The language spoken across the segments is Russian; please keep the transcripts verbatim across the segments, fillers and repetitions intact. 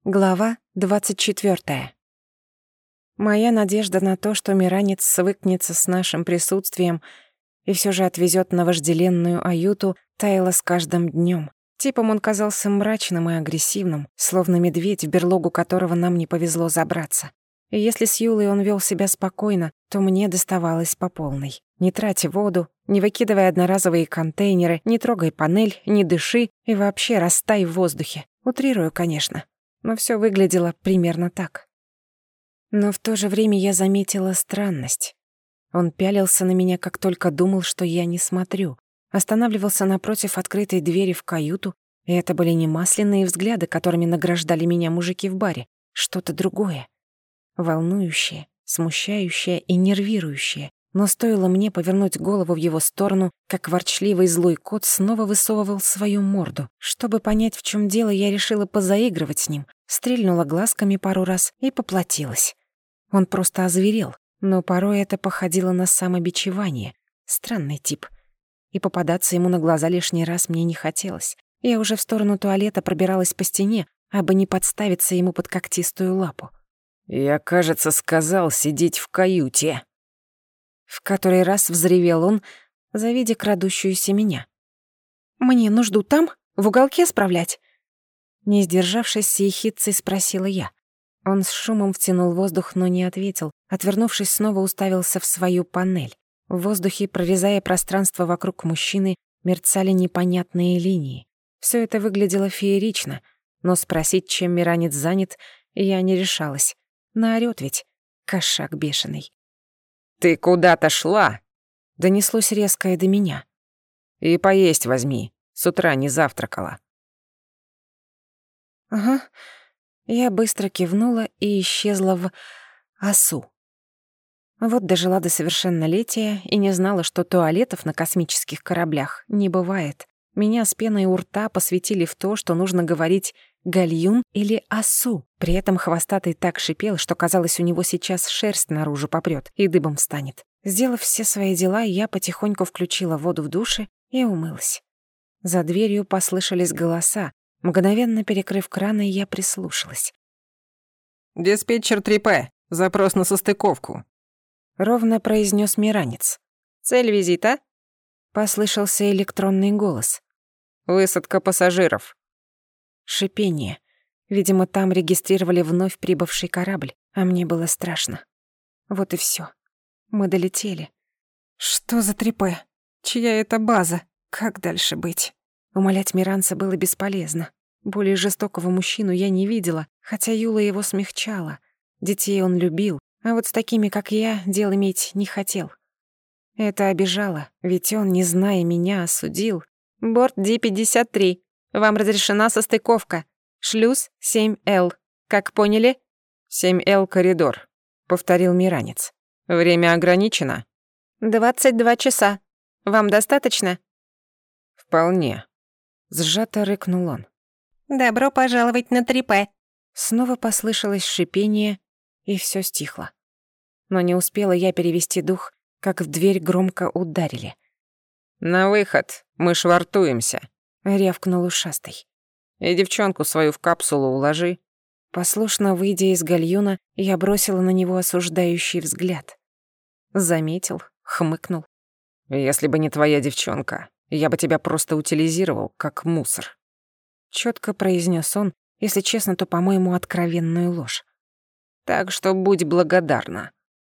Глава двадцать четвёртая. Моя надежда на то, что Миранец свыкнется с нашим присутствием и всё же отвезёт на вожделенную Аюту, таяла с каждым днём. Типом он казался мрачным и агрессивным, словно медведь, в берлогу которого нам не повезло забраться. И если с Юлой он вёл себя спокойно, то мне доставалось по полной. Не трать воду, не выкидывай одноразовые контейнеры, не трогай панель, не дыши и вообще растай в воздухе. Утрирую, конечно. Но всё выглядело примерно так. Но в то же время я заметила странность. Он пялился на меня, как только думал, что я не смотрю. Останавливался напротив открытой двери в каюту, и это были не масляные взгляды, которыми награждали меня мужики в баре. Что-то другое. Волнующее, смущающее и нервирующее. Но стоило мне повернуть голову в его сторону, как ворчливый злой кот снова высовывал свою морду. Чтобы понять, в чем дело, я решила позаигрывать с ним, стрельнула глазками пару раз и поплатилась. Он просто озверел, но порой это походило на самобичевание. Странный тип. И попадаться ему на глаза лишний раз мне не хотелось. Я уже в сторону туалета пробиралась по стене, абы не подставиться ему под когтистую лапу. «Я, кажется, сказал сидеть в каюте». В который раз взревел он, завидя крадущуюся меня. «Мне нужду там, в уголке справлять?» Не сдержавшись, с ехидцей спросила я. Он с шумом втянул воздух, но не ответил. Отвернувшись, снова уставился в свою панель. В воздухе, прорезая пространство вокруг мужчины, мерцали непонятные линии. Всё это выглядело феерично, но спросить, чем Миранец занят, я не решалась. Наорёт ведь, кошак бешеный. «Ты куда-то шла?» — донеслось резкое до меня. «И поесть возьми, с утра не завтракала». «Ага». Я быстро кивнула и исчезла в осу. Вот дожила до совершеннолетия и не знала, что туалетов на космических кораблях не бывает. Меня с пеной у рта посвятили в то, что нужно говорить «гальюн» или «осу». При этом хвостатый так шипел, что, казалось, у него сейчас шерсть наружу попрёт и дыбом встанет. Сделав все свои дела, я потихоньку включила воду в душе и умылась. За дверью послышались голоса. Мгновенно перекрыв краны, я прислушалась. «Диспетчер три П. Запрос на состыковку», — ровно произнёс Миранец. «Цель визита?» — послышался электронный голос. «Высадка пассажиров». Шипение. Видимо, там регистрировали вновь прибывший корабль, а мне было страшно. Вот и всё. Мы долетели. Что за три П? Чья это база? Как дальше быть? Умолять Миранца было бесполезно. Более жестокого мужчину я не видела, хотя Юла его смягчала. Детей он любил, а вот с такими, как я, дел иметь не хотел. Это обижало, ведь он, не зная меня, осудил. «Борт Ди пятьдесят три. Вам разрешена состыковка. Шлюз семь Л. Как поняли?» «семь Л коридор», — повторил Миранец. «Время ограничено?» «двадцать два часа. Вам достаточно?» «Вполне», — сжато рыкнул он. «Добро пожаловать на три П». Снова послышалось шипение, и всё стихло. Но не успела я перевести дух, как в дверь громко ударили. «На выход, мы швартуемся», — рявкнул ушастый. «И девчонку свою в капсулу уложи». Послушно выйдя из гальюна, я бросила на него осуждающий взгляд. Заметил, хмыкнул. «Если бы не твоя девчонка, я бы тебя просто утилизировал, как мусор». Чётко произнёс он, если честно, то, по-моему, откровенную ложь. «Так что будь благодарна».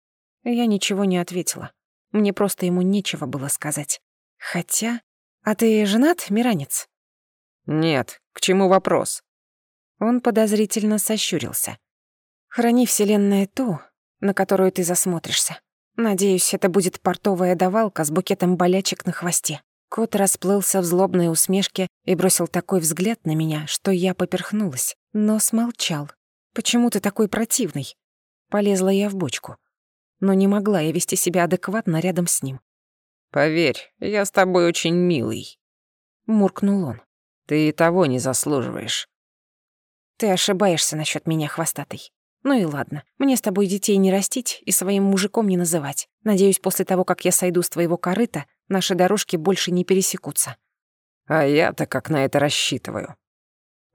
Я ничего не ответила. Мне просто ему нечего было сказать. Хотя... А ты женат, Миранец? «Нет, к чему вопрос?» Он подозрительно сощурился. «Храни вселенная ту, на которую ты засмотришься. Надеюсь, это будет портовая давалка с букетом болячек на хвосте». Кот расплылся в злобной усмешке и бросил такой взгляд на меня, что я поперхнулась, но смолчал. «Почему ты такой противный?» Полезла я в бочку. Но не могла я вести себя адекватно рядом с ним. «Поверь, я с тобой очень милый», — муркнул он. «Ты и того не заслуживаешь». «Ты ошибаешься насчёт меня, хвостатый. Ну и ладно, мне с тобой детей не растить и своим мужиком не называть. Надеюсь, после того, как я сойду с твоего корыта, наши дорожки больше не пересекутся». «А я-то как на это рассчитываю».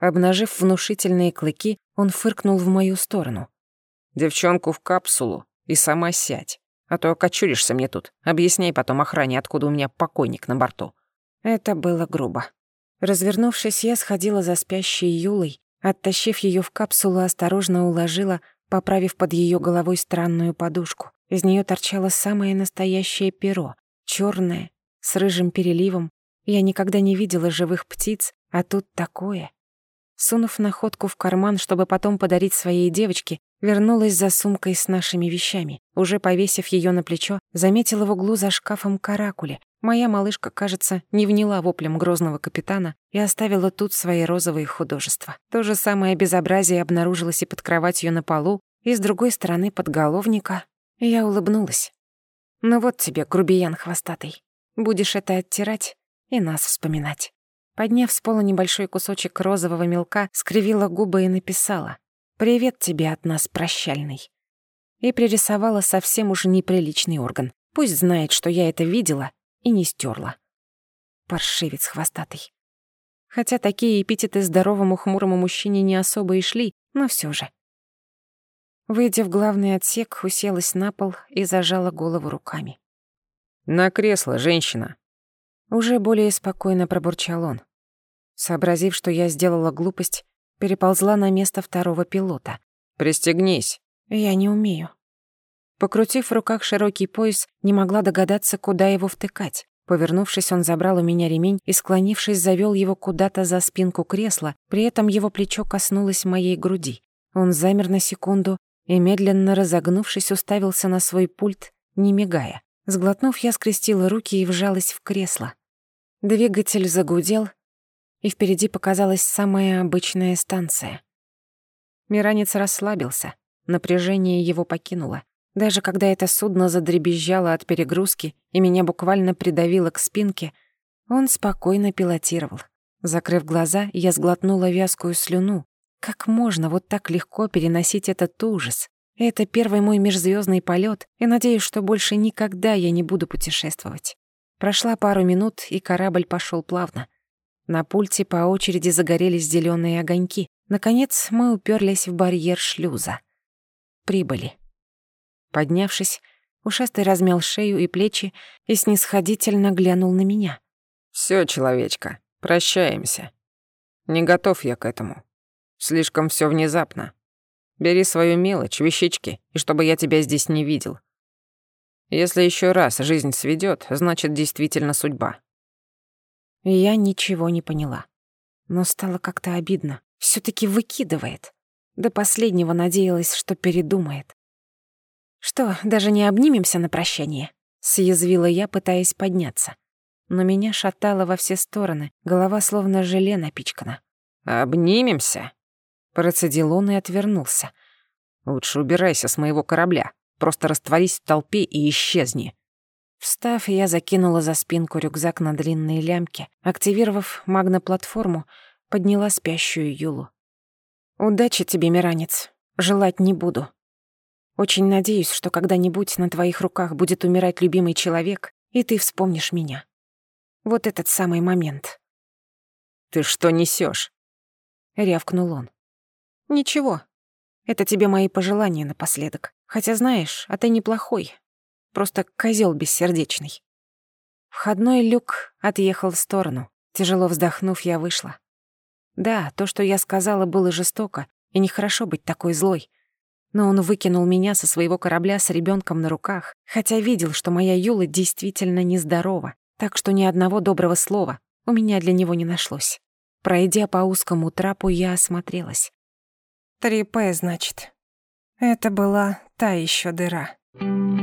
Обнажив внушительные клыки, он фыркнул в мою сторону. «Девчонку в капсулу и сама сядь. А то окочуришься мне тут. Объясняй потом охране, откуда у меня покойник на борту». Это было грубо. Развернувшись, я сходила за спящей Юлой, оттащив ее в капсулу, осторожно уложила, поправив под ее головой странную подушку. Из нее торчало самое настоящее перо, черное, с рыжим переливом. Я никогда не видела живых птиц, а тут такое. Сунув находку в карман, чтобы потом подарить своей девочке, вернулась за сумкой с нашими вещами. Уже повесив ее на плечо, заметила в углу за шкафом каракули. Моя малышка, кажется, не вняла воплям грозного капитана и оставила тут свои розовые художества. То же самое безобразие обнаружилось и под кроватью на полу, и с другой стороны подголовника. Я улыбнулась. «Ну вот тебе, грубиян хвостатый. Будешь это оттирать и нас вспоминать». Подняв с пола небольшой кусочек розового мелка, скривила губы и написала: «Привет тебе от нас, прощальный». И пририсовала совсем уж неприличный орган. Пусть знает, что я это видела и не стерла. Паршивец хвостатый. Хотя такие эпитеты здоровому хмурому мужчине не особо и шли, но все же. Выйдя в главный отсек, уселась на пол и зажала голову руками. «На кресло, женщина!» Уже более спокойно пробурчал он. Сообразив, что я сделала глупость, переползла на место второго пилота. «Пристегнись!» Я не умею. Покрутив в руках широкий пояс, не могла догадаться, куда его втыкать. Повернувшись, он забрал у меня ремень и, склонившись, завёл его куда-то за спинку кресла, при этом его плечо коснулось моей груди. Он замер на секунду и, медленно разогнувшись, уставился на свой пульт, не мигая. Сглотнув, я скрестила руки и вжалась в кресло. Двигатель загудел, и впереди показалась самая обычная станция. Миранец расслабился, напряжение его покинуло. Даже когда это судно задребезжало от перегрузки и меня буквально придавило к спинке, он спокойно пилотировал. Закрыв глаза, я сглотнула вязкую слюну. Как можно вот так легко переносить этот ужас? Это первый мой межзвёздный полет, и надеюсь, что больше никогда я не буду путешествовать. Прошла пару минут, и корабль пошел плавно. На пульте по очереди загорелись зеленые огоньки. Наконец мы уперлись в барьер шлюза. Прибыли. Поднявшись, ушастый размял шею и плечи и снисходительно глянул на меня. Все, человечка, прощаемся. Не готов я к этому. Слишком все внезапно. Бери свою мелочь, вещички, и чтобы я тебя здесь не видел. Если еще раз жизнь сведет, значит, действительно судьба». Я ничего не поняла. Но стало как-то обидно. все таки выкидывает. До последнего надеялась, что передумает. «Что, даже не обнимемся на прощание?» — съязвила я, пытаясь подняться. Но меня шатало во все стороны, голова словно желе напичкана. «Обнимемся?» — процедил он и отвернулся. «Лучше убирайся с моего корабля. Просто растворись в толпе и исчезни». Встав, я закинула за спинку рюкзак на длинные лямки. Активировав магноплатформу, подняла спящую Юлу. «Удачи тебе, Миранец. Желать не буду. Очень надеюсь, что когда-нибудь на твоих руках будет умирать любимый человек, и ты вспомнишь меня. Вот этот самый момент». «Ты что несёшь?» — рявкнул он. «Ничего. Это тебе мои пожелания напоследок. Хотя, знаешь, а ты неплохой. Просто козёл бессердечный». Входной люк отъехал в сторону. Тяжело вздохнув, я вышла. Да, то, что я сказала, было жестоко, и нехорошо быть такой злой. Но он выкинул меня со своего корабля с ребёнком на руках, хотя видел, что моя Юла действительно нездорова, так что ни одного доброго слова у меня для него не нашлось. Пройдя по узкому трапу, я осмотрелась. три П, значит. Это была та ещё дыра.